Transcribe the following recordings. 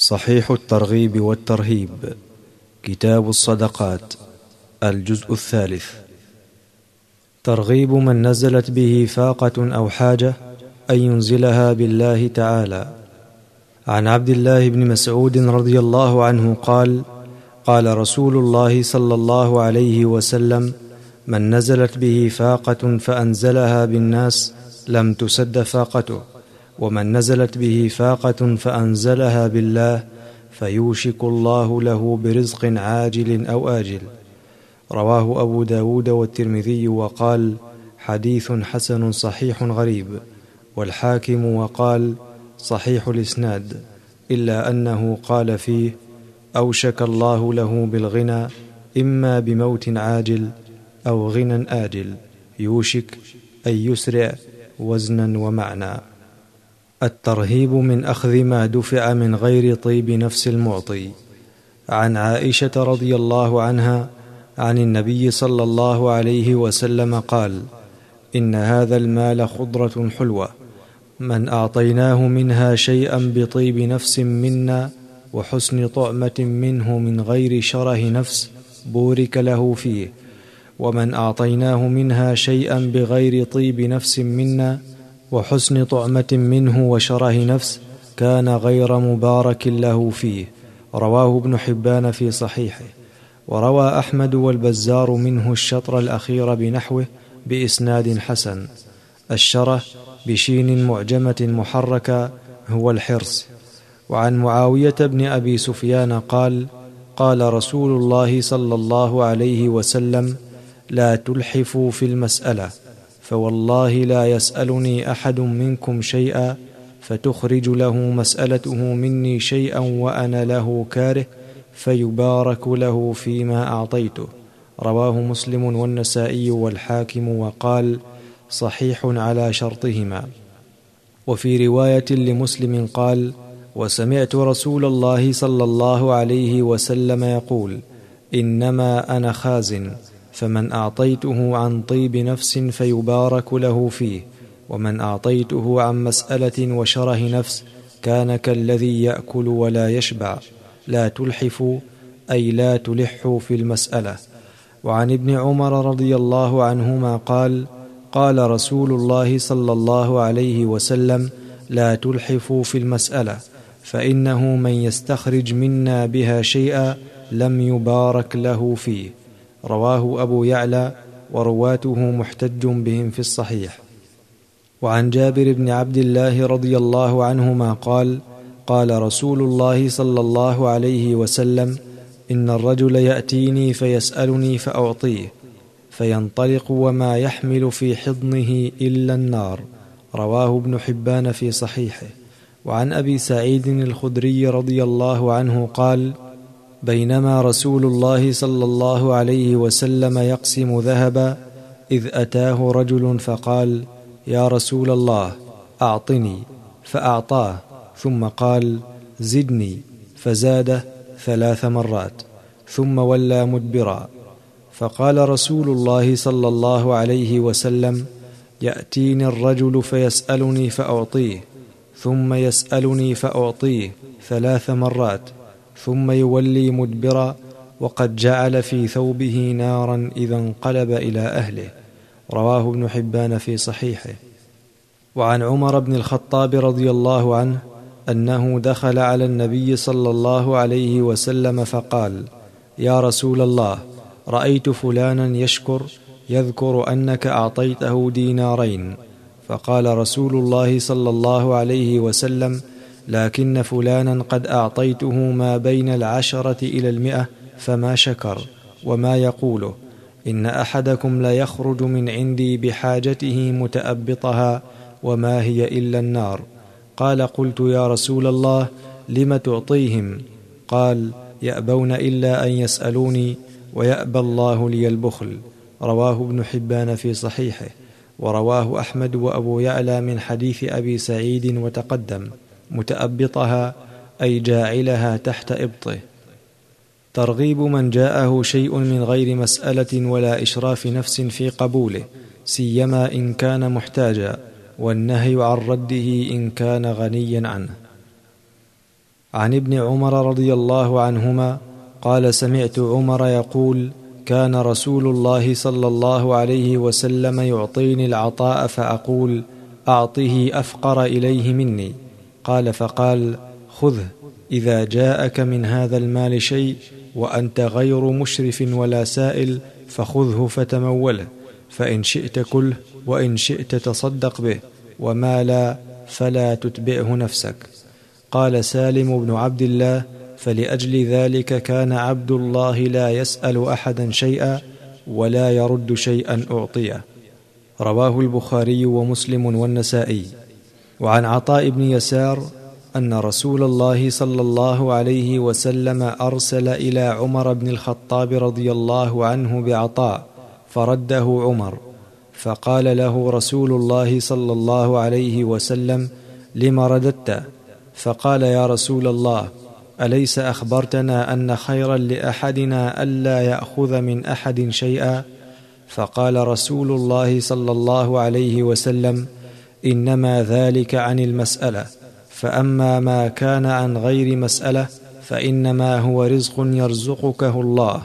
صحيح الترغيب والترهيب، كتاب الصدقات، الجزء الثالث. ترغيب من نزلت به فاقة أو حاجة أن ينزلها بالله تعالى. عن عبد الله بن مسعود رضي الله عنه قال: قال رسول الله صلى الله عليه وسلم: من نزلت به فاقة فأنزلها بالناس لم تسد فاقته، ومن نزلت به فاقة فأنزلها بالله فيوشك الله له برزق عاجل أو آجل. رواه أبو داود والترمذي وقال: حديث حسن صحيح غريب. والحاكم وقال: صحيح الإسناد، إلا أنه قال فيه: أوشك الله له بالغنى، إما بموت عاجل أو غنى آجل. يوشك أي يسرع وزنا ومعنى. الترهيب من أخذ ما دفع من غير طيب نفس المعطي. عن عائشة رضي الله عنها عن النبي صلى الله عليه وسلم قال: إن هذا المال خضرة حلوة، من أعطيناه منها شيئا بطيب نفس منا وحسن طعمة منه من غير شره نفس بورك له فيه، ومن أعطيناه منها شيئا بغير طيب نفس منا وحسن طعمة منه وشره نفس كان غير مبارك له فيه. رواه ابن حبان في صحيحه. وروى أحمد والبزار منه الشطر الأخير بنحوه بإسناد حسن. الشره بشين معجمة محركة هو الحرص. وعن معاوية بن أبي سفيان قال: قال رسول الله صلى الله عليه وسلم: لا تلحفوا في المسألة، فوالله لا يسألني أحد منكم شيئا فتخرج له مسألته مني شيئا وأنا له كاره فيبارك له فيما أعطيته. رواه مسلم والنسائي والحاكم وقال: صحيح على شرطهما. وفي رواية لمسلم قال: وسمعت رسول الله صلى الله عليه وسلم يقول: إنما أنا خازن، فمن أعطيته عن طيب نفس فيبارك له فيه، ومن أعطيته عن مسألة وشره نفس كان كالذي يأكل ولا يشبع. لا تلحفوا أي لا تلحوا في المسألة. وعن ابن عمر رضي الله عنهما قال: قال رسول الله صلى الله عليه وسلم: لا تلحفوا في المسألة، فإنه من يستخرج منا بها شيئا لم يبارك له فيه. رواه أبو يعلى ورواته محتج بهم في الصحيح. وعن جابر بن عبد الله رضي الله عنهما قال: قال رسول الله صلى الله عليه وسلم: إن الرجل يأتيني فيسألني فأعطيه، فينطلق وما يحمل في حضنه إلا النار. رواه ابن حبان في صحيحه. وعن أبي سعيد الخدري رضي الله عنه قال: بينما رسول الله صلى الله عليه وسلم يقسم ذهبا إذ أتاه رجل فقال: يا رسول الله أعطني، فأعطاه، ثم قال: زدني، فزاده 3 مرات، ثم ولى مدبرا. فقال رسول الله صلى الله عليه وسلم: يأتيني الرجل فيسألني فأعطيه، ثم يسألني فأعطيه 3 مرات، ثم يولي مدبرا، وقد جعل في ثوبه نارا إذا انقلب إلى أهله. رواه ابن حبان في صحيحه. وعن عمر بن الخطاب رضي الله عنه أنه دخل على النبي صلى الله عليه وسلم فقال: يا رسول الله، رأيت فلانا يشكر يذكر أنك أعطيته 2 دينارين. فقال رسول الله صلى الله عليه وسلم: لكن فلانا قد أعطيته ما بين 10 إلى 100 فما شكر. وما يقوله: إن أحدكم لا يخرج من عندي بحاجته متأبطها وما هي إلا النار. قال: قلت يا رسول الله، لم تعطيهم؟ قال: يأبون إلا أن يسألوني، ويأبى الله لي البخل. رواه ابن حبان في صحيحه. ورواه أحمد وأبو يعلى من حديث أبي سعيد وتقدم: متأبطها أي جاعلها تحت إبطه. ترغيب من جاءه شيء من غير مسألة ولا إشراف نفس في قبوله، سيما إن كان محتاجا، والنهي عن رده إن كان غنيا عنه. عن ابن عمر رضي الله عنهما قال: سمعت عمر يقول: كان رسول الله صلى الله عليه وسلم يعطيني العطاء فأقول: أعطه أفقر إليه مني. قال فقال: خذه إذا جاءك من هذا المال شيء وأنت غير مشرف ولا سائل فخذه فتموله، فإن شئت كله وإن شئت تصدق به، وما لا فلا تتبعه نفسك. قال سالم بن عبد الله: فلأجل ذلك كان عبد الله لا يسأل أحدا شيئا ولا يرد شيئا أعطيه. رواه البخاري ومسلم والنسائي. وعن عطاء بن يسار أن رسول الله صلى الله عليه وسلم أرسل إلى عمر بن الخطاب رضي الله عنه بعطاء فرده عمر، فقال له رسول الله صلى الله عليه وسلم: لم رددت؟ فقال: يا رسول الله، أليس أخبرتنا أن خيرا لأحدنا ألا يأخذ من أحد شيئا؟ فقال رسول الله صلى الله عليه وسلم: إنما ذلك عن المسألة، فأما ما كان عن غير مسألة فإنما هو رزق يرزقكه الله.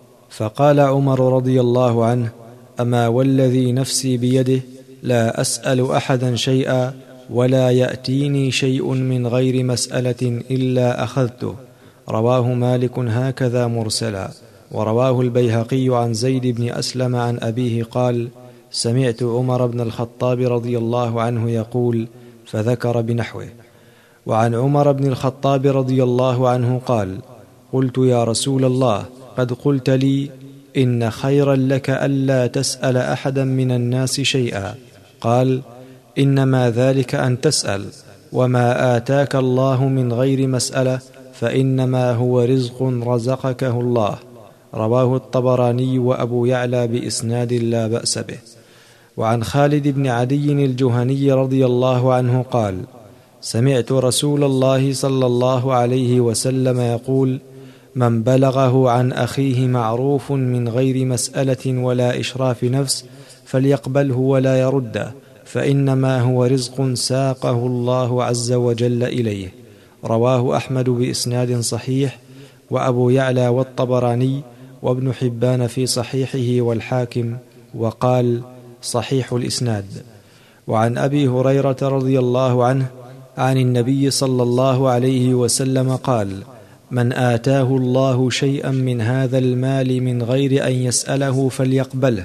فقال عمر رضي الله عنه: أما والذي نفسي بيده لا أسأل أحدا شيئا ولا يأتيني شيء من غير مسألة إلا أخذته. رواه مالك هكذا مرسلا. ورواه البيهقي عن زيد بن أسلم عن أبيه قال: سمعت عمر بن الخطاب رضي الله عنه يقول، فذكر بنحوه. وعن عمر بن الخطاب رضي الله عنه قال: قلت يا رسول الله، قد قلت لي إن خيرا لك ألا تسأل أحدا من الناس شيئا. قال: إنما ذلك أن تسأل، وما آتاك الله من غير مسألة فإنما هو رزق رزقكه الله. رواه الطبراني وأبو يعلى بإسناد لا بأس به. وعن خالد بن عدي الجهني رضي الله عنه قال: سمعت رسول الله صلى الله عليه وسلم يقول: من بلغه عن أخيه معروف من غير مسألة ولا إشراف نفس فليقبله ولا يرده، فإنما هو رزق ساقه الله عز وجل إليه. رواه أحمد بإسناد صحيح، وأبو يعلى والطبراني، وابن حبان في صحيحه، والحاكم، وقال: صحيح الإسناد. وعن أبي هريرة رضي الله عنه عن النبي صلى الله عليه وسلم قال: من آتاه الله شيئا من هذا المال من غير أن يسأله فليقبله،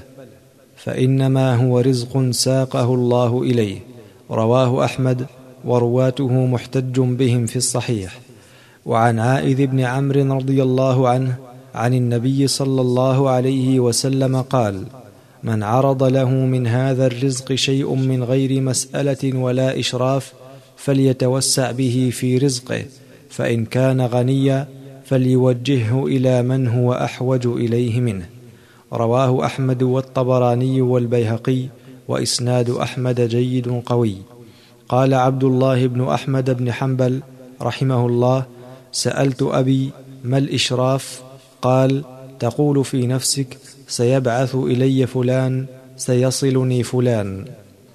فإنما هو رزق ساقه الله إليه. رواه أحمد، ورواته محتج بهم في الصحيح. وعن عائذ بن عمرو رضي الله عنه عن النبي صلى الله عليه وسلم قال: من عرض له من هذا الرزق شيء من غير مسألة ولا إشراف فليتوسع به في رزقه، فإن كان غنيا فليوجهه إلى من هو أحوج إليه منه. رواه أحمد والطبراني والبيهقي، وإسناد أحمد جيد قوي. قال عبد الله بن أحمد بن حنبل رحمه الله: سألت أبي: ما الإشراف؟ قال: تقول في نفسك: سيبعث إلي فلان، سيصلني فلان.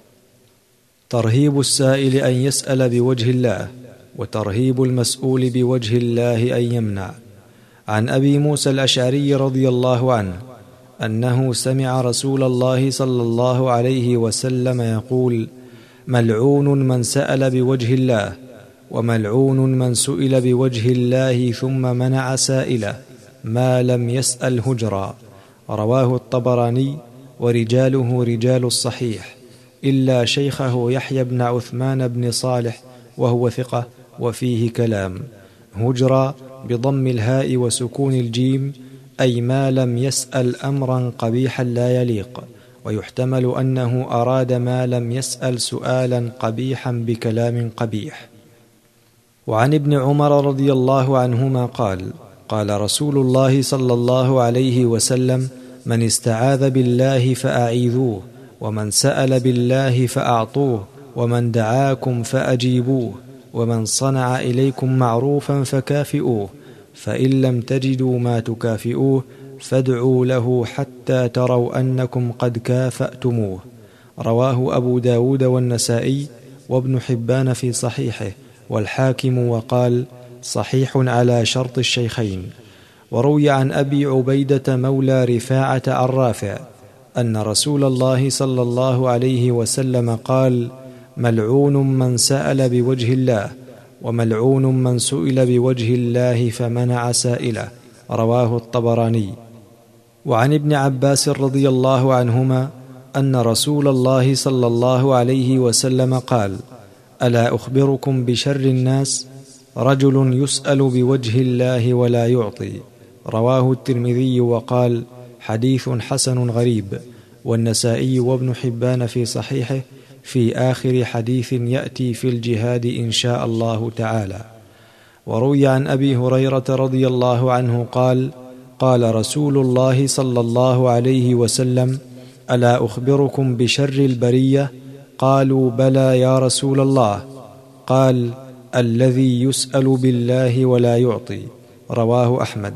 ترهيب السائل أن يسأل بوجه الله، وترهيب المسؤول بوجه الله أن يمنع. عن أبي موسى الأشعري رضي الله عنه أنه سمع رسول الله صلى الله عليه وسلم يقول: ملعون من سأل بوجه الله، وملعون من سئل بوجه الله ثم منع سائله ما لم يسأل هجرا. رواه الطبراني، ورجاله رجال الصحيح إلا شيخه يحيى بن عثمان بن صالح وهو ثقة وفيه كلام. هجرا بضم الهاء وسكون الجيم، أي ما لم يسأل أمرا قبيحا لا يليق، ويحتمل أنه أراد ما لم يسأل سؤالا قبيحا بكلام قبيح. وعن ابن عمر رضي الله عنهما قال: قال رسول الله صلى الله عليه وسلم: من استعاذ بالله فأعيذوه، ومن سأل بالله فأعطوه، ومن دعاكم فأجيبوه، ومن صنع إليكم معروفا فكافئوه، فإن لم تجدوا ما تكافئوه فادعوا له حتى تروا أنكم قد كافأتموه. رواه أبو داود والنسائي وابن حبان في صحيحه، والحاكم، وقال: صحيح على شرط الشيخين. وروي عن أبي عبيدة مولى رفاعة عن رافع أن رسول الله صلى الله عليه وسلم قال: ملعون من سأل بوجه الله، وملعون من سئل بوجه الله فمنع سائله. رواه الطبراني. وعن ابن عباس رضي الله عنهما أن رسول الله صلى الله عليه وسلم قال: ألا أخبركم بشر الناس؟ رجل يسأل بوجه الله ولا يعطي. رواه الترمذي وقال: حديث حسن غريب. والنسائي وابن حبان في صحيحه في آخر حديث يأتي في الجهاد إن شاء الله تعالى. وروي عن أبي هريرة رضي الله عنه قال: قال رسول الله صلى الله عليه وسلم: ألا أخبركم بشر البرية؟ قالوا: بلى يا رسول الله. قال: الذي يسأل بالله ولا يعطي. رواه أحمد.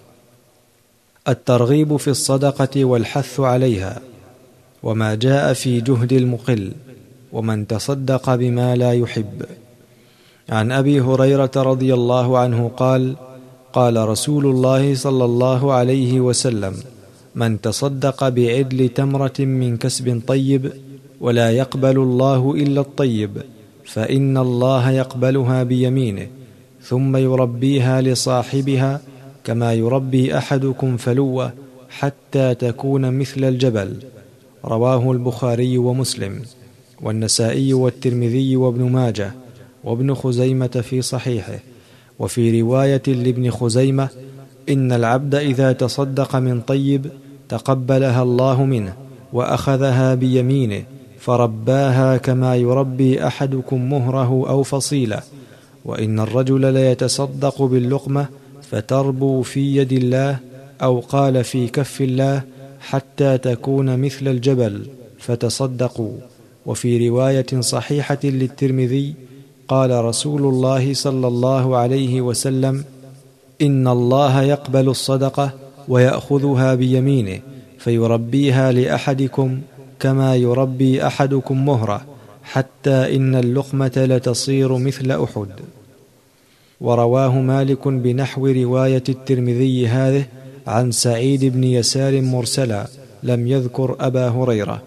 الترغيب في الصدقة والحث عليها، وما جاء في جهد المقل، ومن تصدق بما لا يحب. عن أبي هريرة رضي الله عنه قال: قال رسول الله صلى الله عليه وسلم: من تصدق بعدل تمرة من كسب طيب ولا يقبل الله إلا الطيب، فإن الله يقبلها بيمينه ثم يربيها لصاحبها كما يربي أحدكم فلوة حتى تكون مثل الجبل. رواه البخاري ومسلم والنسائي والترمذي وابن ماجه وابن خزيمة في صحيحه. وفي رواية لابن خزيمة: إن العبد إذا تصدق من طيب تقبلها الله منه وأخذها بيمينه فرباها كما يربي أحدكم مهره أو فصيله. وإن الرجل ليتصدق باللقمة فتربو في يد الله، أو قال في كف الله، حتى تكون مثل الجبل فتصدقوا. وفي رواية صحيحة للترمذي قال رسول الله صلى الله عليه وسلم: إن الله يقبل الصدقة ويأخذها بيمينه فيربيها لأحدكم كما يربي أحدكم مهره، حتى إن اللقمة لتصير مثل أحد. ورواه مالك بنحو رواية الترمذي هذه عن سعيد بن يسار مرسلا، لم يذكر أبا هريرة.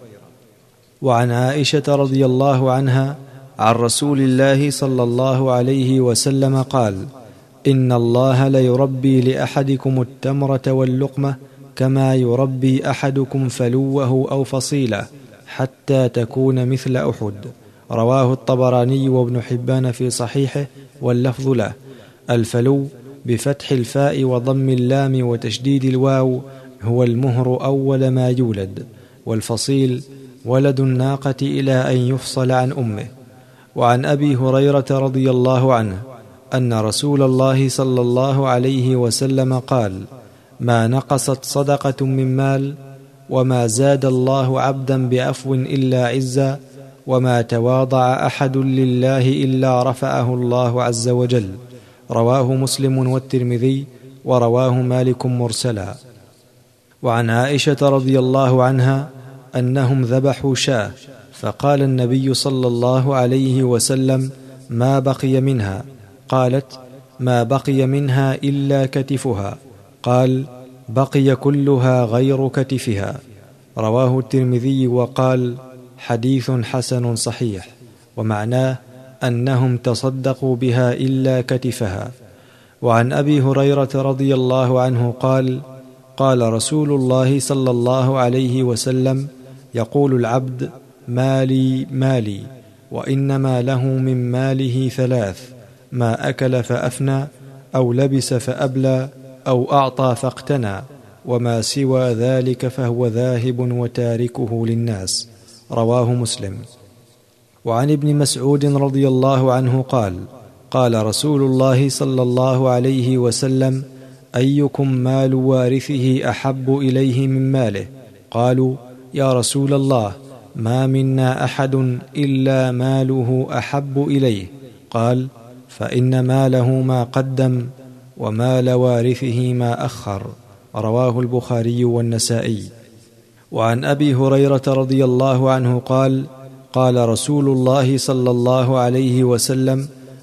وعن عائشة رضي الله عنها عن رسول الله صلى الله عليه وسلم قال: إن الله ليربي لأحدكم التمرة واللقمة كما يربي أحدكم فلوه أو فصيله حتى تكون مثل أحد. رواه الطبراني وابن حبان في صحيحه واللفظ له. الفلو بفتح الفاء وضم اللام وتشديد الواو هو المهر أول ما يولد، والفصيل ولد الناقة إلى أن يفصل عن أمه. وعن أبي هريرة رضي الله عنه أن رسول الله صلى الله عليه وسلم قال: ما نقصت صدقة من مال، وما زاد الله عبدا بعفو إلا عزا، وما تواضع أحد لله إلا رفعه الله عز وجل. رواه مسلم والترمذي، ورواه مالك مرسلا. وعن عائشة رضي الله عنها أنهم ذبحوا شاة، فقال النبي صلى الله عليه وسلم: ما بقي منها؟ قالت: ما بقي منها إلا كتفها. قال: بقي كلها غير كتفها. رواه الترمذي وقال: حديث حسن صحيح. ومعناه أنهم تصدقوا بها إلا كتفها. وعن أبي هريرة رضي الله عنه قال: قال رسول الله صلى الله عليه وسلم: يقول العبد: مالي مالي، وإنما له من ماله ثلاث: ما أكل فأفنى، أو لبس فأبلى، أو أعطى فاقتنى، وما سوى ذلك فهو ذاهب وتاركه للناس. رواه مسلم. وعن ابن مسعود رضي الله عنه قال: قال رسول الله صلى الله عليه وسلم: أيكم مال وارثه أحب إليه من ماله؟ قالوا: يا رسول الله، ما منا أحد إلا ماله أحب إليه. قال: فإن ماله ما قدم، ومال وارثه ما أخر. رواه البخاري والنسائي. وعن أبي هريرة رضي الله عنه قال: قال رسول الله صلى الله عليه وسلم: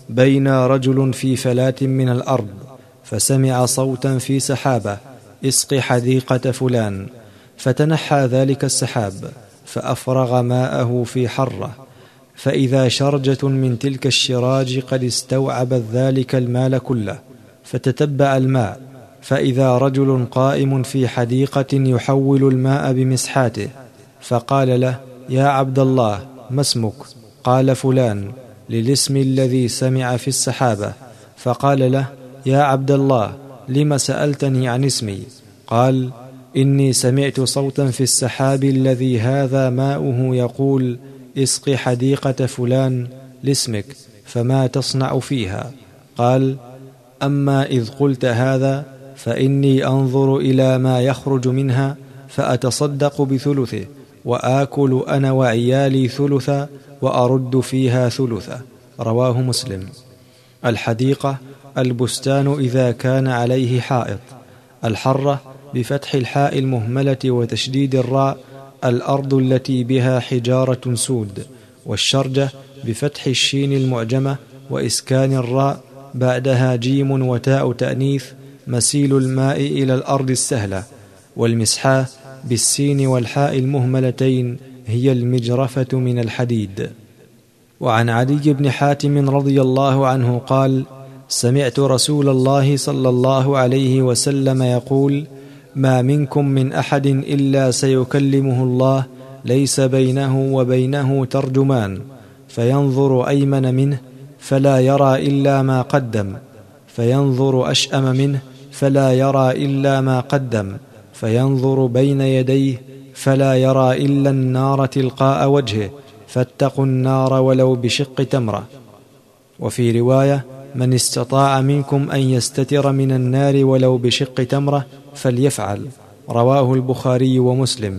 بين رجل في فلاة من الأرض فسمع صوتا في سحابة: اسق حديقة فلان. فتنحى ذلك السحاب فأفرغ ماءه في حرة، فإذا شرجة من تلك الشراج قد استوعبت ذلك المال كله، فتتبع الماء فإذا رجل قائم في حديقة يحول الماء بمسحاته، فقال له: يا عبد الله، ما اسمك؟ قال: فلان، للاسم الذي سمع في السحابة. فقال له: يا عبد الله، لم سألتني عن اسمي؟ قال: إني سمعت صوتا في السحاب الذي هذا ماؤه يقول: اسق حديقة فلان لاسمك، فما تصنع فيها؟ قال: أما إذ قلت هذا فإني أنظر إلى ما يخرج منها فأتصدق بثلثه، وآكل أنا وعيالي ثلثا، وأرد فيها ثلثا. رواه مسلم. الحديقة البستان إذا كان عليه حائط. الحرة بفتح الحاء المهملة وتشديد الراء الأرض التي بها حجارة سود. والشرجة بفتح الشين المعجمة وإسكان الراء بعدها جيم وتاء تأنيث مسيل الماء إلى الأرض السهلة. والمسحاة بالسين والحاء المهملتين هي المجرفة من الحديد. وعن عدي بن حاتم رضي الله عنه قال: سمعت رسول الله صلى الله عليه وسلم يقول: ما منكم من أحد إلا سيكلمه الله ليس بينه وبينه ترجمان، فينظر أيمن منه فلا يرى إلا ما قدم، فينظر أشأم منه فلا يرى إلا ما قدم، فينظر بين يديه فلا يرى إلا النار تلقاء وجهه، فاتقوا النار ولو بشق تمرة. وفي رواية: من استطاع منكم أن يستتر من النار ولو بشق تمرة فليفعل. رواه البخاري ومسلم.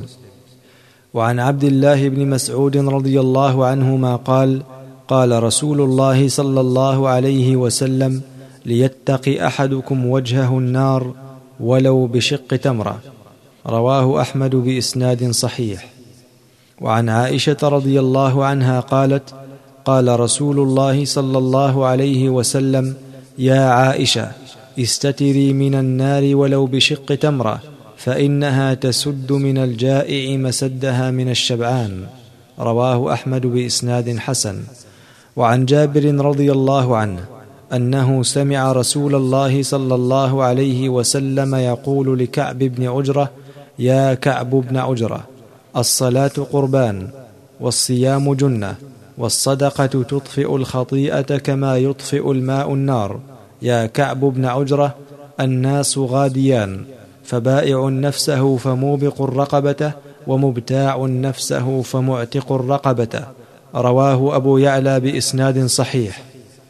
وعن عبد الله بن مسعود رضي الله عنهما قال: قال رسول الله صلى الله عليه وسلم: ليتق أحدكم وجهه النار ولو بشق تمرة. رواه أحمد بإسناد صحيح. وعن عائشة رضي الله عنها قالت: قال رسول الله صلى الله عليه وسلم: يا عائشة، استتري من النار ولو بشق تمرة، فإنها تسد من الجائع مسدها من الشبعان. رواه أحمد بإسناد حسن. وعن جابر رضي الله عنه أنه سمع رسول الله صلى الله عليه وسلم يقول لكعب بن عجرة: يا كعب بن عجرة، الصلاة قربان، والصيام جنة، والصدقة تطفئ الخطيئة كما يطفئ الماء النار. يا كعب بن عجرة، الناس غاديان، فبائع نفسه فموبق رقبته، ومبتاع نفسه فمعتق رقبته. رواه أبو يعلى بإسناد صحيح.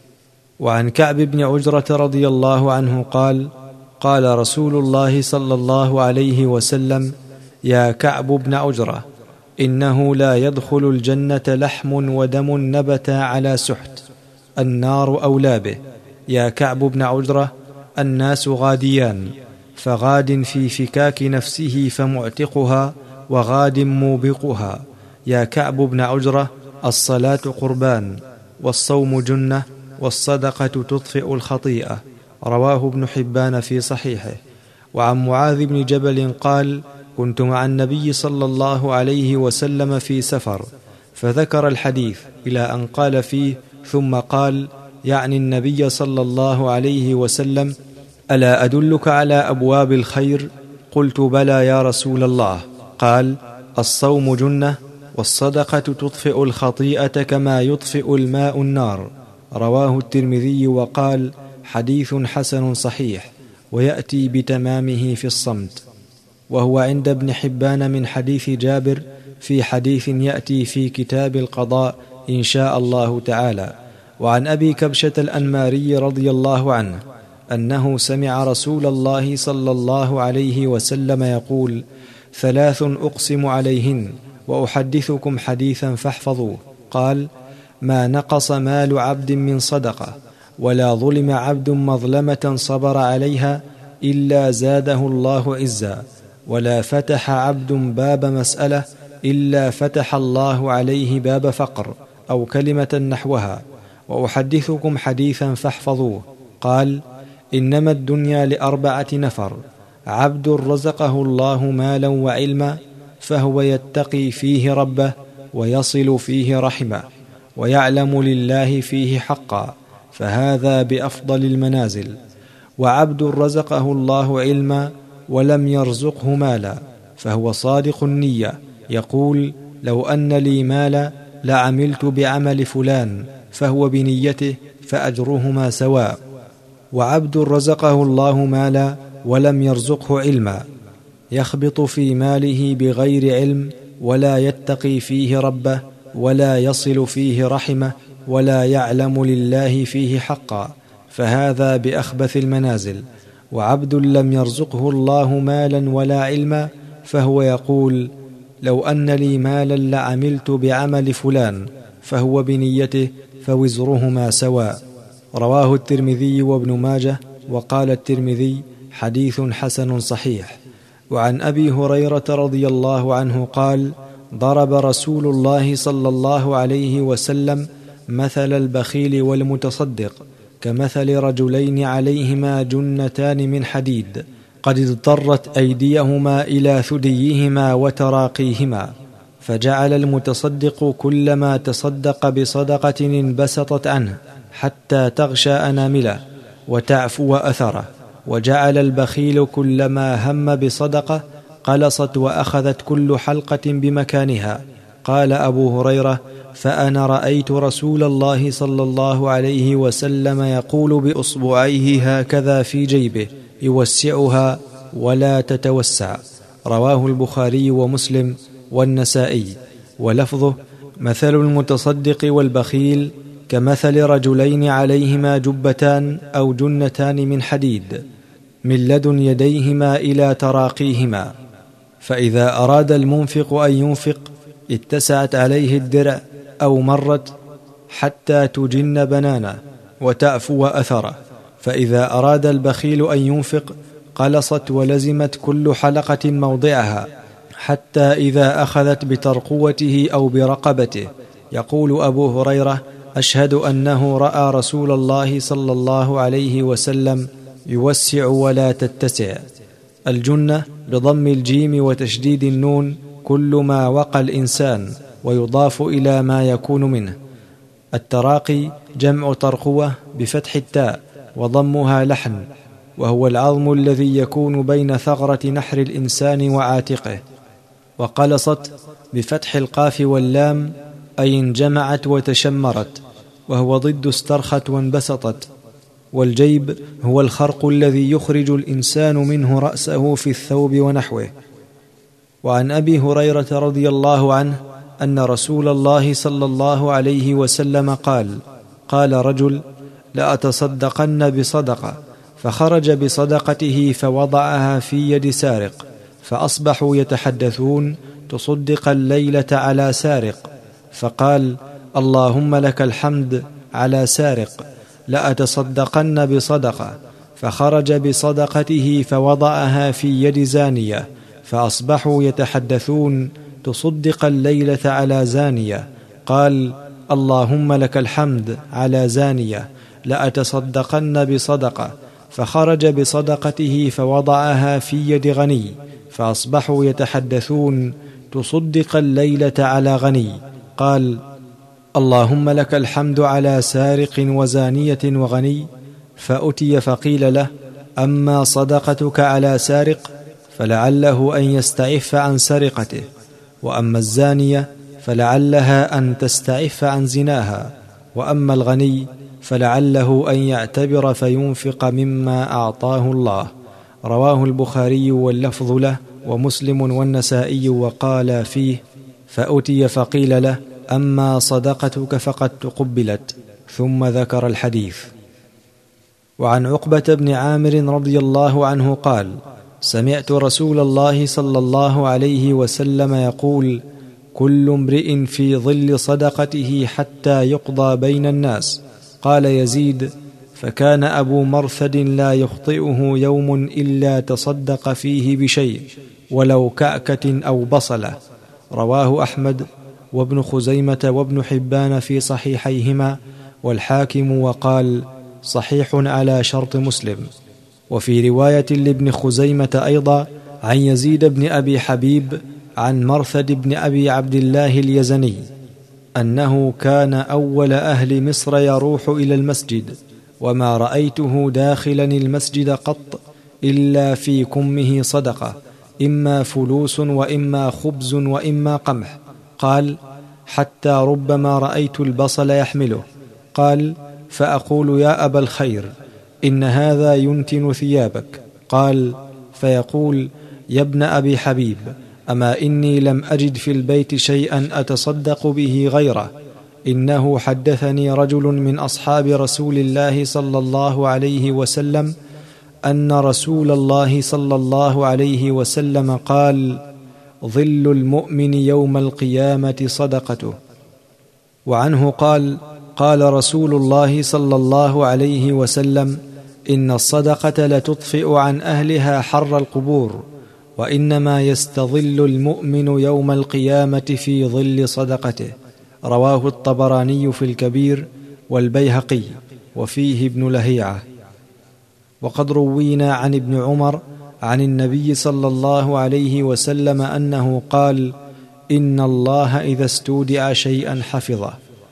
وعن كعب بن عجرة رضي الله عنه قال: قال رسول الله صلى الله عليه وسلم: يا كعب بن عجرة، إنه لا يدخل الجنة لحم ودم نبت على سحت، النار أولى به. يا كعب بن عجرة، الناس غاديان، فغاد في فكاك نفسه فمعتقها، وغاد موبقها. يا كعب بن عجرة، الصلاة قربان، والصوم جنة، والصدقة تطفئ الخطيئة. رواه ابن حبان في صحيحه. وعن معاذ بن جبل قال: كنت مع النبي صلى الله عليه وسلم في سفر، فذكر الحديث إلى أن قال فيه: ثم قال، يعني النبي صلى الله عليه وسلم: ألا أدلك على أبواب الخير؟ قلت: بلى يا رسول الله. قال: الصوم جنة، والصدقة تطفئ الخطيئة كما يطفئ الماء النار. رواه الترمذي وقال: حديث حسن صحيح، ويأتي بتمامه في الصمت. وهو عند ابن حبان من حديث جابر، في حديث يأتي في كتاب القضاء إن شاء الله تعالى. وعن أبي كبشة الأنماري رضي الله عنه أنه سمع رسول الله صلى الله عليه وسلم يقول: ثلاث أقسم عليهن وأحدثكم حديثا فاحفظوه. قال: ما نقص مال عبد من صدقة، ولا ظلم عبد مظلمة صبر عليها إلا زاده الله عزا، ولا فتح عبد باب مسألة إلا فتح الله عليه باب فقر، أو كلمة نحوها. وأحدثكم حديثا فاحفظوه. قال: إنما الدنيا ل4 نفر: عبد رزقه الله مالا وعلما فهو يتقي فيه ربه ويصل فيه رحمه ويعلم لله فيه حقا، فهذا بأفضل المنازل. وعبد رزقه الله علما ولم يرزقه مالا فهو صادق النية، يقول: لو أن لي مالا لعملت بعمل فلان، فهو بنيته فأجرهما سواء. وعبد رزقه الله مالا ولم يرزقه علما يخبط في ماله بغير علم ولا يتقي فيه ربه ولا يصل فيه رحمه ولا يعلم لله فيه حقا، فهذا بأخبث المنازل. وعبد لم يرزقه الله مالا ولا علما فهو يقول: لو أن لي مالا لعملت بعمل فلان، فهو بنيته فوزرهما سواء. رواه الترمذي وابن ماجه، وقال الترمذي: حديث حسن صحيح. وعن أبي هريرة رضي الله عنه قال: ضرب رسول الله صلى الله عليه وسلم مثل البخيل والمتصدق كمثل رجلين عليهما جنتان من حديد قد اضطرت أيديهما إلى ثديهما وتراقيهما، فجعل المتصدق كلما تصدق بصدقة انبسطت عنه حتى تغشى أنامله وتعفو أثره، وجعل البخيل كلما هم بصدقة قلصت وأخذت كل حلقة بمكانها. قال أبو هريرة: فأنا رأيت رسول الله صلى الله عليه وسلم يقول بأصبعيه هكذا في جيبه: يوسعها ولا تتوسع. رواه البخاري ومسلم والنسائي. ولفظه: مثل المتصدق والبخيل كمثل رجلين عليهما جبتان أو جنتان من حديد من لدن يديهما إلى تراقيهما، فإذا أراد المنفق أن ينفق اتسعت عليه الدرع أو مرت حتى تجن بنانه وتعفو أثره، فإذا أراد البخيل أن ينفق قلصت ولزمت كل حلقة موضعها حتى إذا أخذت بترقوته أو برقبته. يقول أبو هريرة: أشهد أنه رأى رسول الله صلى الله عليه وسلم يوسع ولا تتسع. الجنة بضم الجيم وتشديد النون كل ما وقى الإنسان ويضاف إلى ما يكون منه. التراقي جمع ترقوة بفتح التاء وضمها لحن، وهو العظم الذي يكون بين ثغرة نحر الإنسان وعاتقه. وقلصت بفتح القاف واللام أي انجمعت وتشمرت، وهو ضد استرخت وانبسطت. والجيب هو الخرق الذي يخرج الإنسان منه رأسه في الثوب ونحوه. وعن أبي هريرة رضي الله عنه أن رسول الله صلى الله عليه وسلم قال: قال رجل: لأتصدقن بصدقة، فخرج بصدقته فوضعها في يد سارق، فأصبحوا يتحدثون: تصدق الليلة على سارق، فقال: اللهم لك الحمد على سارق. لأتصدقن بصدقة، فخرج بصدقته فوضعها في يد زانية، فأصبحوا يتحدثون: تصدق الليلة على زانية، قال: اللهم لك الحمد على زانية. لأتصدقن بصدقة، فخرج بصدقته فوضعها في يد غني، فأصبحوا يتحدثون: تصدق الليلة على غني، قال: اللهم لك الحمد على سارق وزانية وغني. فأتي فقيل له: أما صدقتك على سارق فلعله أن يستعف عن سرقته، وأما الزانية فلعلها أن تستعف عن زناها، وأما الغني فلعله أن يعتبر فينفق مما أعطاه الله. رواه البخاري واللفظ له ومسلم والنسائي. وقال فيه: فأتي فقيل له: أما صدقتك فقد تقبلت، ثم ذكر الحديث. وعن عقبة بن عامر رضي الله عنه قال: سمعت رسول الله صلى الله عليه وسلم يقول: كل امرئ في ظل صدقته حتى يقضى بين الناس. قال يزيد: فكان أبو مرثد لا يخطئه يوم إلا تصدق فيه بشيء ولو كعكة أو بصلة. رواه أحمد وابن خزيمة وابن حبان في صحيحيهما، والحاكم وقال: صحيح على شرط مسلم. وفي رواية لابن خزيمة أيضا عن يزيد بن أبي حبيب عن مرثد بن أبي عبد الله اليزني أنه كان أول أهل مصر يروح إلى المسجد، وما رأيته داخلا المسجد قط إلا في كمه صدقة، إما فلوس وإما خبز وإما قمح. قال: حتى ربما رأيت البصل يحمله. قال: فأقول: يا أبا الخير، إن هذا ينتن ثيابك. قال: فيقول: يا ابن أبي حبيب، أما إني لم أجد في البيت شيئا أتصدق به غيره، إنه حدثني رجل من أصحاب رسول الله صلى الله عليه وسلم أن رسول الله صلى الله عليه وسلم قال: ظل المؤمن يوم القيامة صدقته. وعنه قال: قال رسول الله صلى الله عليه وسلم: إن الصدقة لتطفئ عن أهلها حر القبور، وإنما يستظل المؤمن يوم القيامة في ظل صدقته. رواه الطبراني في الكبير والبيهقي، وفيه ابن لهيعة. وقد روينا عن ابن عمر عن النبي صلى الله عليه وسلم أنه قال: إن الله إذا استودع شيئا حفظه.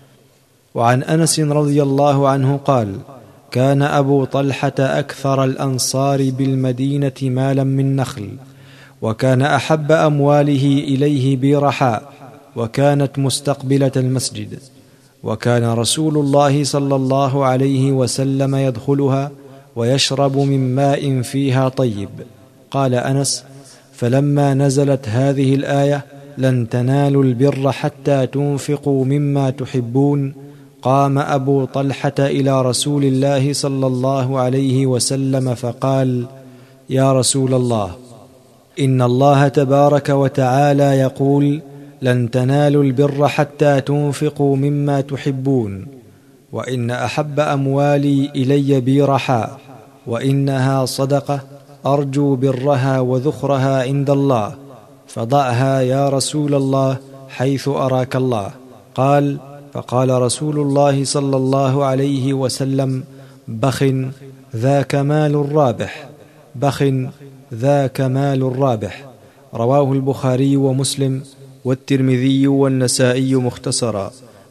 وعن أنس رضي الله عنه قال: كان أبو طلحة أكثر الأنصار بالمدينة مالا من نخل، وكان أحب أمواله إليه بيرحاء، وكانت مستقبلة المسجد، وكان رسول الله صلى الله عليه وسلم يدخلها ويشرب من ماء فيها طيب. قال أنس: فلما نزلت هذه الآية: لن تنالوا البر حتى تنفقوا مما تحبون، قام أبو طلحة إلى رسول الله صلى الله عليه وسلم فقال: يا رسول الله، إن الله تبارك وتعالى يقول: لن تنالوا البر حتى تنفقوا مما تحبون، وإن أحب أموالي إلي بيرحاء، وإنها صدقة أرجو برها وذخرها عند الله، فضعها يا رسول الله حيث أراك الله. قال: فقال رسول الله صلى الله عليه وسلم: بخ، ذاك مال رابح، بخ، ذاك مال رابح. رواه البخاري ومسلم والترمذي والنسائي مختصرا.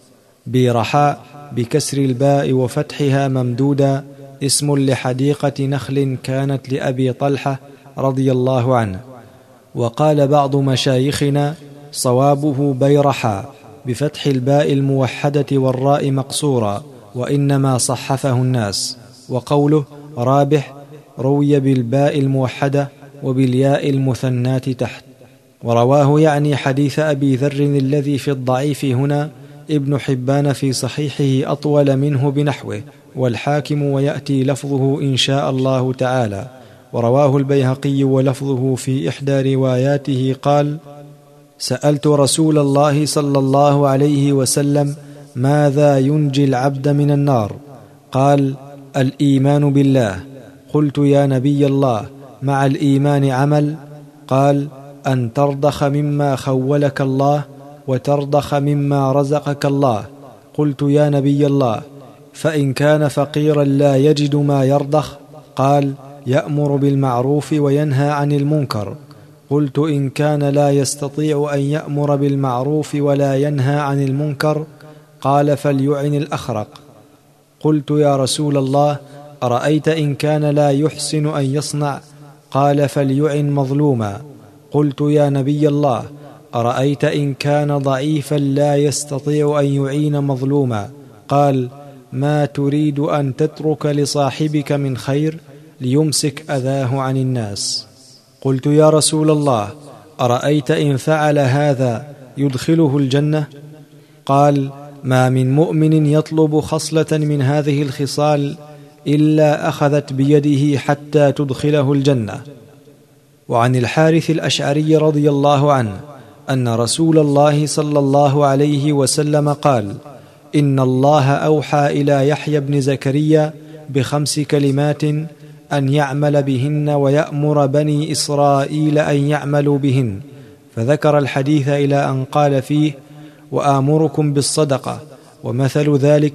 بيرحاء بكسر الباء وفتحها ممدودا اسم لحديقة نخل كانت لأبي طلحة رضي الله عنه. وقال بعض مشايخنا: صوابه بيرحاء بفتح الباء الموحدة والراء مقصورا، وإنما صحفه الناس. وقوله رابح روي بالباء الموحدة وبالياء المثناة تحت. ورواه يعني حديث أبي ذر الذي في الضعيف هنا ابن حبان في صحيحه أطول منه بنحوه، والحاكم ويأتي لفظه إن شاء الله تعالى. ورواه البيهقي ولفظه في إحدى رواياته قال: سألت رسول الله صلى الله عليه وسلم: ماذا ينجي العبد من النار؟ قال: الإيمان بالله. قلت: يا نبي الله، مع الإيمان عمل؟ قال: أن ترضخ مما خولك الله وترضخ مما رزقك الله. قلت: يا نبي الله، فإن كان فقيرا لا يجد ما يرضخ؟ قال: يأمر بالمعروف وينهى عن المنكر. قلت: إن كان لا يستطيع أن يأمر بالمعروف ولا ينهى عن المنكر؟ قال: فليعن الأخرق. قلت: يا رسول الله، أرأيت إن كان لا يحسن أن يصنع؟ قال: فليعن مظلوما. قلت: يا نبي الله، أرأيت إن كان ضعيفا لا يستطيع أن يعين مظلوما؟ قال: ما تريد أن تترك لصاحبك من خير ليمسك أذاه عن الناس؟ قلت: يا رسول الله، أرأيت إن فعل هذا يدخله الجنة؟ قال: ما من مؤمن يطلب خصلة من هذه الخصال إلا أخذت بيده حتى تدخله الجنة. وعن الحارث الأشعري رضي الله عنه أن رسول الله صلى الله عليه وسلم قال: إن الله أوحى إلى يحيى بن زكريا ب5 كلمات أن يعمل بهن ويأمر بني إسرائيل أن يعملوا بهن، فذكر الحديث إلى أن قال فيه: وآمركم بالصدقة، ومثل ذلك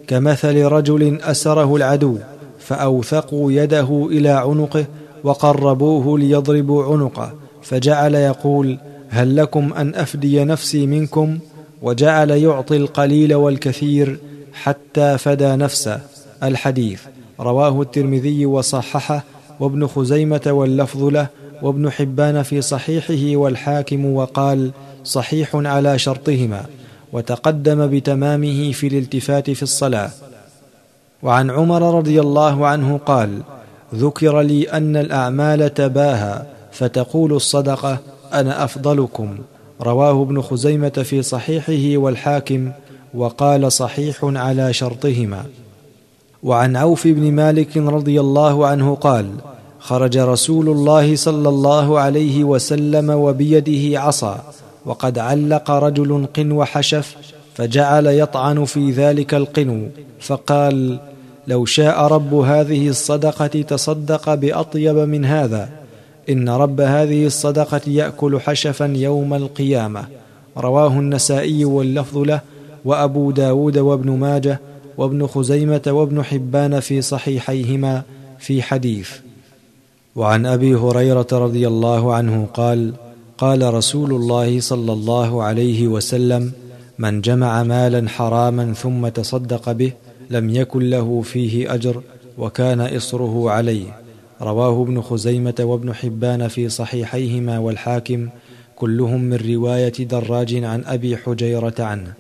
كمثل رجل أسره العدو فأوثقوا يده إلى عنقه وقربوه ليضربوا عنقه، فجعل يقول: هل لكم أن أفدي نفسي منكم؟ وجعل يعطي القليل والكثير حتى فدى نفسه. الحديث رواه الترمذي وصححه وابن خزيمة واللفظ له، وابن حبان في صحيحه والحاكم وقال: صحيح على شرطهما، وتقدم بتمامه في الالتفات في الصلاة. وعن عمر رضي الله عنه قال: ذكر لي أن الأعمال تباهى فتقول الصدقة: أنا أفضلكم. رواه ابن خزيمة في صحيحه والحاكم وقال: صحيح على شرطهما. وعن عوف بن مالك رضي الله عنه قال: خرج رسول الله صلى الله عليه وسلم وبيده عصا، وقد علق رجل قنو حشف، فجعل يطعن في ذلك القنو، فقال: لو شاء رب هذه الصدقة تصدق بأطيب من هذا، إن رب هذه الصدقة يأكل حشفا يوم القيامة. رواه النسائي واللفظ له، وأبو داود وابن ماجه وابن خزيمة وابن حبان في صحيحيهما في حديث. وعن أبي هريرة رضي الله عنه قال: قال رسول الله صلى الله عليه وسلم: من جمع مالا حراما ثم تصدق به لم يكن له فيه أجر وكان إصره عليه. رواه ابن خزيمة وابن حبان في صحيحيهما والحاكم، كلهم من رواية دراج عن أبي حجيرة عنه.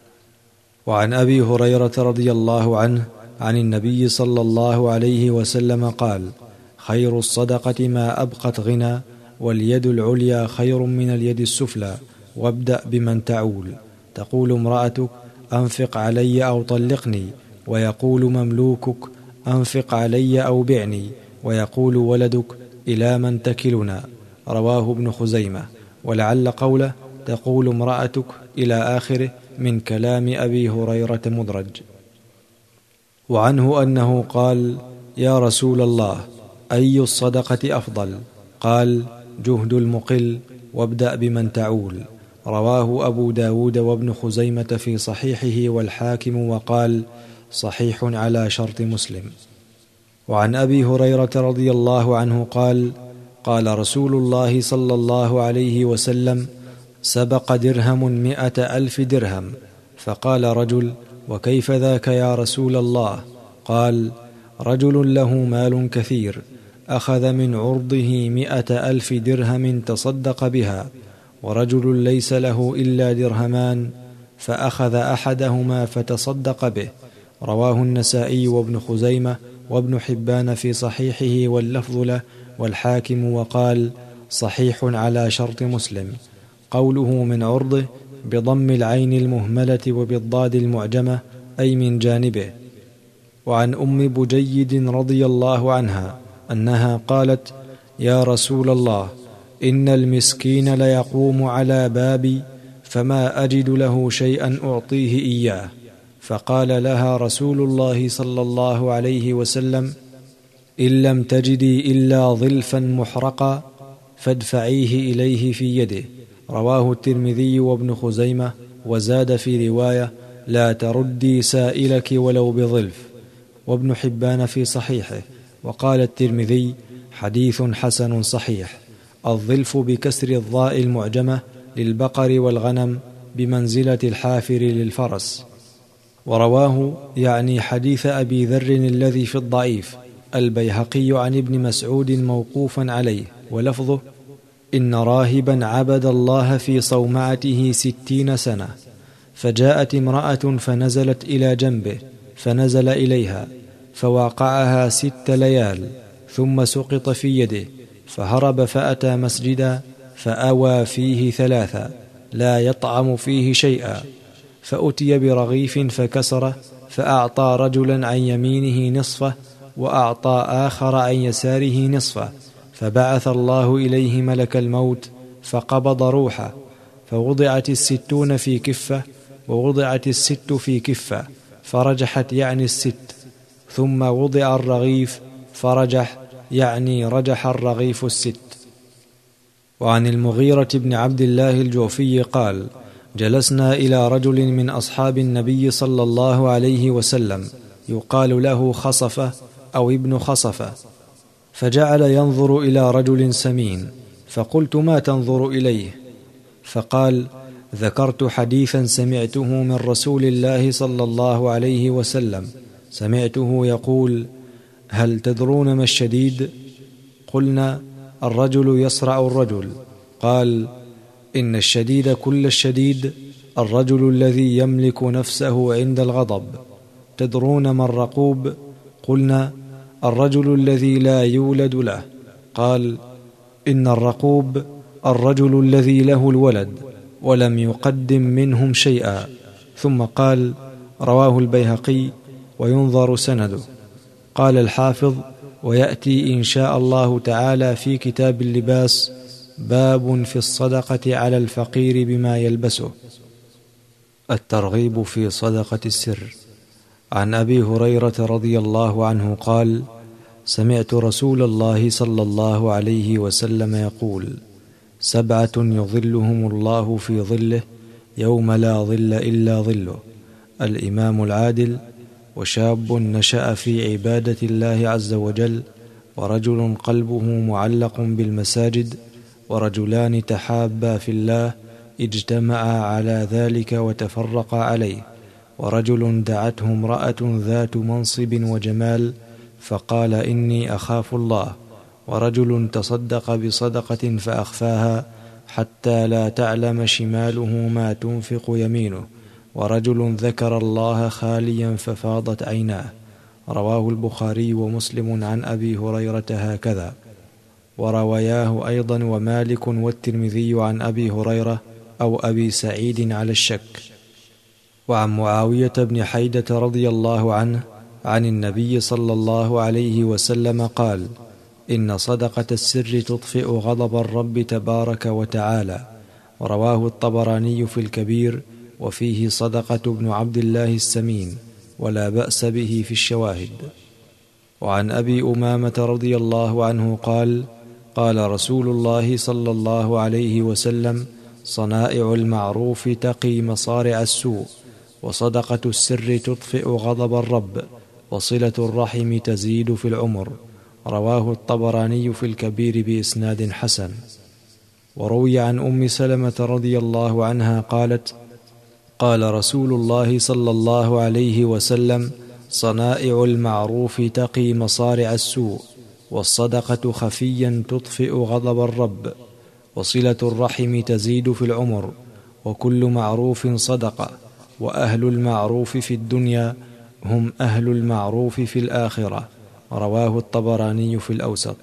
وعن أبي هريرة رضي الله عنه عن النبي صلى الله عليه وسلم قال: خير الصدقة ما أبقت غنى، واليد العليا خير من اليد السفلى، وابدأ بمن تعول. تقول امرأتك: أنفق علي أو طلقني، ويقول مملوكك: أنفق علي أو بعني، ويقول ولدك: إلى من تكلنا. رواه ابن خزيمة. ولعل قوله تقول امرأتك إلى آخره من كلام أبي هريرة مدرج. وعنه أنه قال: يا رسول الله، أي الصدقة أفضل؟ قال: جهد المقل، وابدأ بمن تعول. رواه أبو داود وابن خزيمة في صحيحه والحاكم وقال: صحيح على شرط مسلم. وعن أبي هريرة رضي الله عنه قال: قال رسول الله صلى الله عليه وسلم: سبق درهم 100,000 درهم. فقال رجل: وكيف ذاك يا رسول الله؟ قال: رجل له مال كثير، أخذ من عرضه 100,000 درهم تصدق بها، ورجل ليس له إلا درهمان، فأخذ أحدهما فتصدق به. رواه النسائي وابن خزيمة وابن حبان في صحيحه واللفظ له، والحاكم وقال: صحيح على شرط مسلم. قوله من عرضه بضم العين المهملة وبالضاد المعجمة، أي من جانبه. وعن أم بجيد رضي الله عنها أنها قالت: يا رسول الله، إن المسكين ليقوم على بابي فما أجد له شيئا أعطيه إياه. فقال لها رسول الله صلى الله عليه وسلم: إن لم تجدي إلا ظلفا محرقا فادفعيه إليه في يده. رواه الترمذي وابن خزيمة، وزاد في رواية: لا تردي سائلك ولو بظلف. وابن حبان في صحيحه. وقال الترمذي: حديث حسن صحيح. الظلف بكسر الضاء المعجمة للبقر والغنم بمنزلة الحافر للفرس. ورواه يعني حديث أبي ذر الذي في الضعيف البيهقي عن ابن مسعود موقوفا عليه، ولفظه: إن راهبا عبد الله في صومعته 60 سنة، فجاءت امرأة فنزلت إلى جنبه، فنزل إليها فواقعها 6 ليال، ثم سقط في يده، فهرب فأتى مسجدا فأوى فيه 3 لا يطعم فيه شيئا، فأتي برغيف فكسره، فأعطى رجلا عن يمينه نصفه، وأعطى آخر عن يساره نصفه، فبعث الله إليه ملك الموت فقبض روحه، فوضعت 60 في كفة، ووضعت 6 في كفة، فرجحت يعني 6، ثم وضع الرغيف فرجح يعني رجح الرغيف 6. وعن المغيرة بن عبد الله الجوفي قال: جلسنا إلى رجل من أصحاب النبي صلى الله عليه وسلم يقال له خصفة أو ابن خصفة، فجعل ينظر إلى رجل سمين، فقلت: ما تنظر إليه؟ فقال: ذكرت حديثا سمعته من رسول الله صلى الله عليه وسلم، سمعته يقول: هل تدرون ما الشديد؟ قلنا: الرجل يصرع الرجل. قال: إن الشديد كل الشديد الرجل الذي يملك نفسه عند الغضب. تدرون ما الرقوب؟ قلنا: الرجل الذي لا يولد له. قال: إن الرقوب الرجل الذي له الولد ولم يقدم منهم شيئا. ثم قال: رواه البيهقي وينظر سنده. قال الحافظ: ويأتي إن شاء الله تعالى في كتاب اللباس باب في الصدقة على الفقير بما يلبسه. الترغيب في صدقة السر. عن أبي هريرة رضي الله عنه قال: سمعت رسول الله صلى الله عليه وسلم يقول: 7 يظلهم الله في ظله يوم لا ظل إلا ظله: الإمام العادل، وشاب نشأ في عبادة الله عز وجل، ورجل قلبه معلق بالمساجد، ورجلان تحابا في الله اجتمعا على ذلك وتفرقا عليه، ورجل دعته امرأة ذات منصب وجمال فقال: إني أخاف الله، ورجل تصدق بصدقة فأخفاها حتى لا تعلم شماله ما تنفق يمينه، ورجل ذكر الله خاليا ففاضت عيناه. رواه البخاري ومسلم عن أبي هريرة هكذا، ورواياه أيضا ومالك والترمذي عن أبي هريرة أو أبي سعيد على الشك. وعن معاوية بن حيدة رضي الله عنه عن النبي صلى الله عليه وسلم قال: إن صدقة السر تطفئ غضب الرب تبارك وتعالى. رواه الطبراني في الكبير، وفيه صدقة بن عبد الله السمين، ولا بأس به في الشواهد. وعن أبي أمامة رضي الله عنه قال: قال رسول الله صلى الله عليه وسلم: صنائع المعروف تقي مصارع السوء، وصدقة السر تطفئ غضب الرب، وصلة الرحم تزيد في العمر. رواه الطبراني في الكبير بإسناد حسن. وروي عن أم سلمة رضي الله عنها قالت: قال رسول الله صلى الله عليه وسلم: صنائع المعروف تقي مصارع السوء، والصدقة خفيا تطفئ غضب الرب، وصلة الرحم تزيد في العمر، وكل معروف صدقة، وأهل المعروف في الدنيا هم أهل المعروف في الآخرة. رواه الطبراني في الأوسط.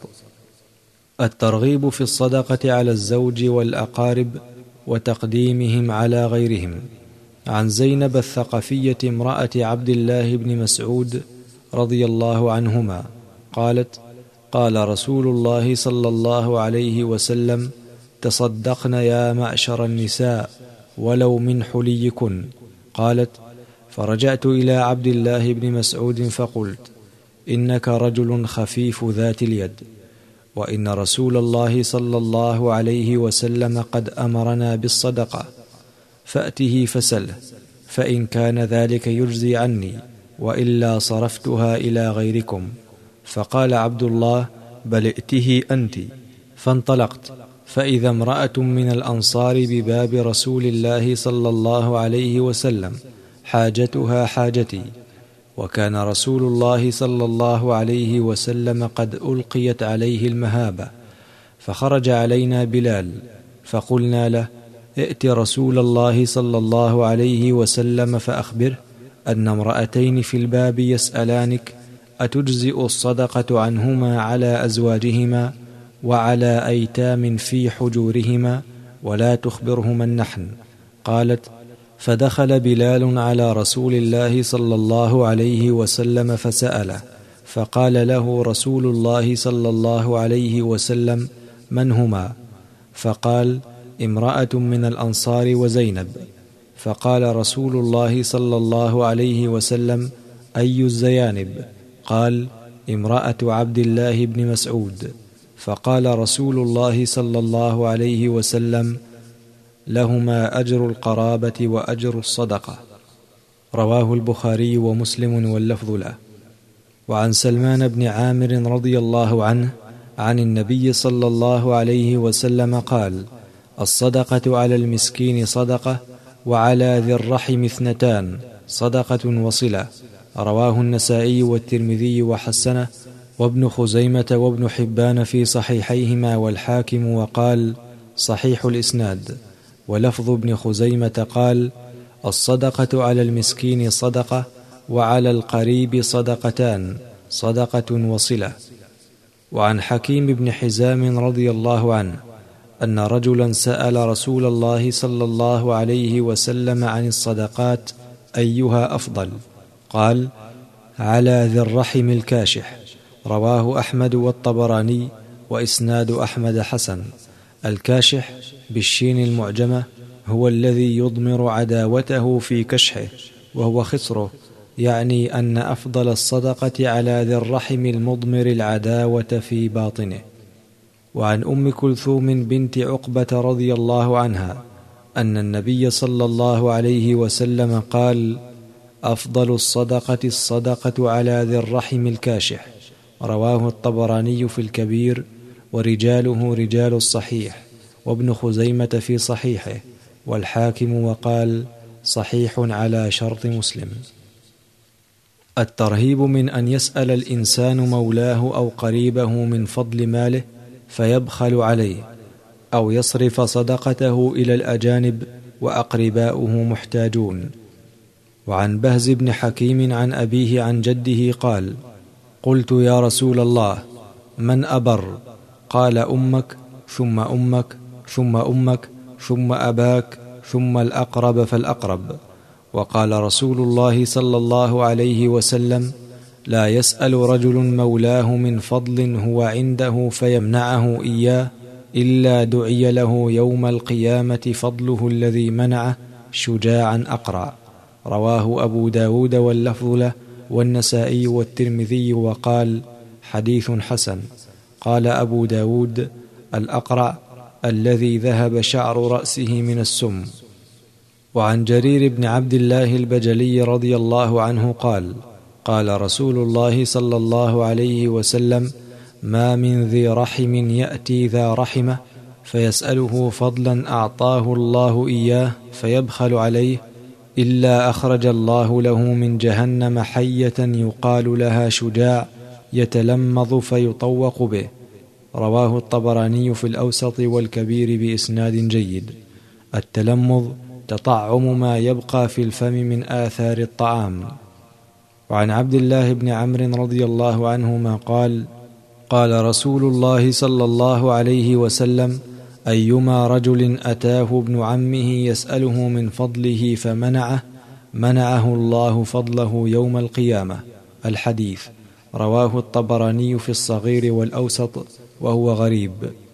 الترغيب في الصدقة على الزوج والأقارب وتقديمهم على غيرهم. عن زينب الثقفية امرأة عبد الله بن مسعود رضي الله عنهما قالت: قال رسول الله صلى الله عليه وسلم: تصدقن يا معشر النساء ولو من حليكن. قالت: فرجعت إلى عبد الله بن مسعود فقلت: إنك رجل خفيف ذات اليد، وإن رسول الله صلى الله عليه وسلم قد أمرنا بالصدقة، فأته فسله، فإن كان ذلك يجزي عني، وإلا صرفتها إلى غيركم. فقال عبد الله: بل ائته أنت. فانطلقت، فإذا امرأة من الأنصار بباب رسول الله صلى الله عليه وسلم حاجتها حاجتي، وكان رسول الله صلى الله عليه وسلم قد ألقيت عليه المهابة، فخرج علينا بلال، فقلنا له: ائت رسول الله صلى الله عليه وسلم فأخبره أن امرأتين في الباب يسألانك أتجزئ الصدقة عنهما على أزواجهما وعلى أيتام في حجورهما، ولا تخبرهما النحن. قالت: فدخل بلال على رسول الله صلى الله عليه وسلم فسأله، فقال له رسول الله صلى الله عليه وسلم: من هما؟ فقال: امرأة من الأنصار وزينب. فقال رسول الله صلى الله عليه وسلم: أي الزيانب؟ قال: امرأة عبد الله بن مسعود. فقال رسول الله صلى الله عليه وسلم: لهما أجر القرابة وأجر الصدقة. رواه البخاري ومسلم واللفظ له. وعن سلمان بن عامر رضي الله عنه عن النبي صلى الله عليه وسلم قال: الصدقة على المسكين صدقة، وعلى ذي الرحم اثنتان، صدقة وصلة. رواه النسائي والترمذي وحسنه، وابن خزيمة وابن حبان في صحيحيهما، والحاكم وقال: صحيح الإسناد. ولفظ ابن خزيمة قال: الصدقة على المسكين صدقة، وعلى القريب صدقتان، صدقة وصلة. وعن حكيم بن حزام رضي الله عنه أن رجلا سأل رسول الله صلى الله عليه وسلم عن الصدقات أيها أفضل؟ قال: على ذي الرحم الكاشح. رواه أحمد والطبراني، وإسناد أحمد حسن. الكاشح بالشين المعجمة هو الذي يضمر عداوته في كشحه، وهو خسره، يعني أن أفضل الصدقة على ذي الرحم المضمر العداوة في باطنه. وعن أم كلثوم بنت عقبة رضي الله عنها أن النبي صلى الله عليه وسلم قال: أفضل الصدقة الصدقة على ذي الرحم الكاشح. رواه الطبراني في الكبير، ورجاله رجال الصحيح، وابن خزيمة في صحيحه، والحاكم وقال: صحيح على شرط مسلم. الترهيب من أن يسأل الإنسان مولاه أو قريبه من فضل ماله فيبخل عليه، أو يصرف صدقته إلى الأجانب وأقرباؤه محتاجون. وعن بهز بن حكيم عن أبيه عن جده قال: قلت يا رسول الله، من أبر؟ قال: أمك، ثم أمك، ثم أمك، ثم أباك، ثم الأقرب فالأقرب. وقال رسول الله صلى الله عليه وسلم: لا يسأل رجل مولاه من فضل هو عنده فيمنعه إياه، إلا دعي له يوم القيامة فضله الذي منعه شجاعا أقرع. رواه أبو داود واللفظ له، والنسائي والترمذي، وقال: حديث حسن. قال أبو داود: الأقرع الذي ذهب شعر رأسه من السم. وعن جرير بن عبد الله البجلي رضي الله عنه قال: قال رسول الله صلى الله عليه وسلم: ما من ذي رحم يأتي ذا رحمه فيسأله فضلا أعطاه الله إياه فيبخل عليه، إلا أخرج الله له من جهنم حية يقال لها شجاع يتلمظ فيطوق به. رواه الطبراني في الأوسط والكبير بإسناد جيد. التلمظ تطعم ما يبقى في الفم من آثار الطعام. وعن عبد الله بن عمرو رضي الله عنهما قال: قال رسول الله صلى الله عليه وسلم: أيما رجل أتاه ابن عمه يسأله من فضله فمنعه، منعه الله فضله يوم القيامة. الحديث. رواه الطبراني في الصغير والأوسط، وهو غريب.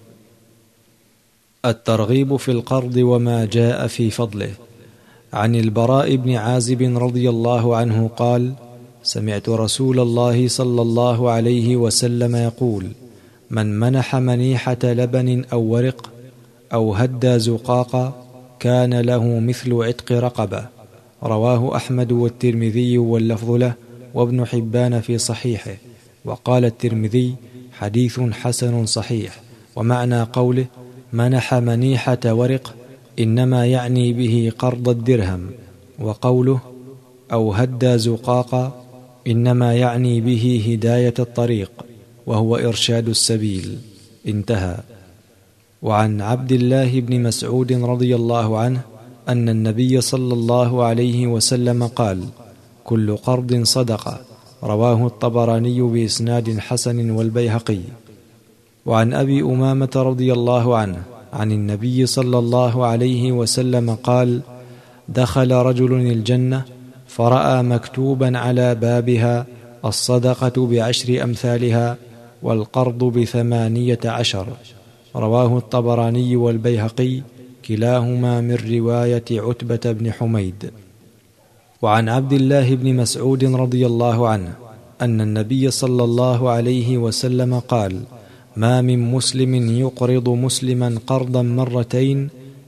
الترغيب في القرض وما جاء في فضله. عن البراء بن عازب رضي الله عنه قال: سمعت رسول الله صلى الله عليه وسلم يقول: من منح منيحة لبن أو ورق أو هدى زقاقا كان له مثل عتق رقبة. رواه أحمد والترمذي واللفظ له، وابن حبان في صحيحه. وقال الترمذي: حديث حسن صحيح. ومعنى قوله منح منيحة ورق إنما يعني به قرض الدرهم، وقوله أو هدى زقاقا إنما يعني به هداية الطريق، وهو إرشاد السبيل. انتهى. وعن عبد الله بن مسعود رضي الله عنه أن النبي صلى الله عليه وسلم قال: كل قرض صدقة. رواه الطبراني بإسناد حسن والبيهقي. وعن أبي أمامة رضي الله عنه عن النبي صلى الله عليه وسلم قال: دخل رجل الجنة فرأى مكتوبا على بابها: الصدقة ب10 أمثالها، والقرض ب18. رواه الطبراني والبيهقي، كلاهما من رواية عتبة بن حميد. وعن عبد الله بن مسعود رضي الله عنه أن النبي صلى الله عليه وسلم قال: ما من مسلم يقرض مسلما قرضا مرتين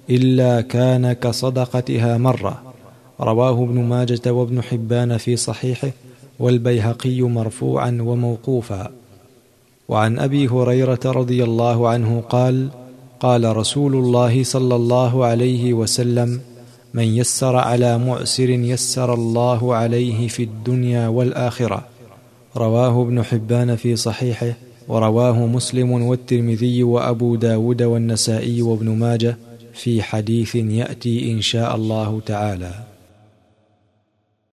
إلا كان كصدقتها مرة. رواه ابن ماجة وابن حبان في صحيحه، والبيهقي مرفوعا وموقوفا. وعن أبي هريرة رضي الله عنه قال: قال رسول الله صلى الله عليه وسلم: من يسر على معسر يسر الله عليه في الدنيا والآخرة. رواه ابن حبان في صحيحه، ورواه مسلم والترمذي وأبو داود والنسائي وابن ماجه في حديث يأتي إن شاء الله تعالى.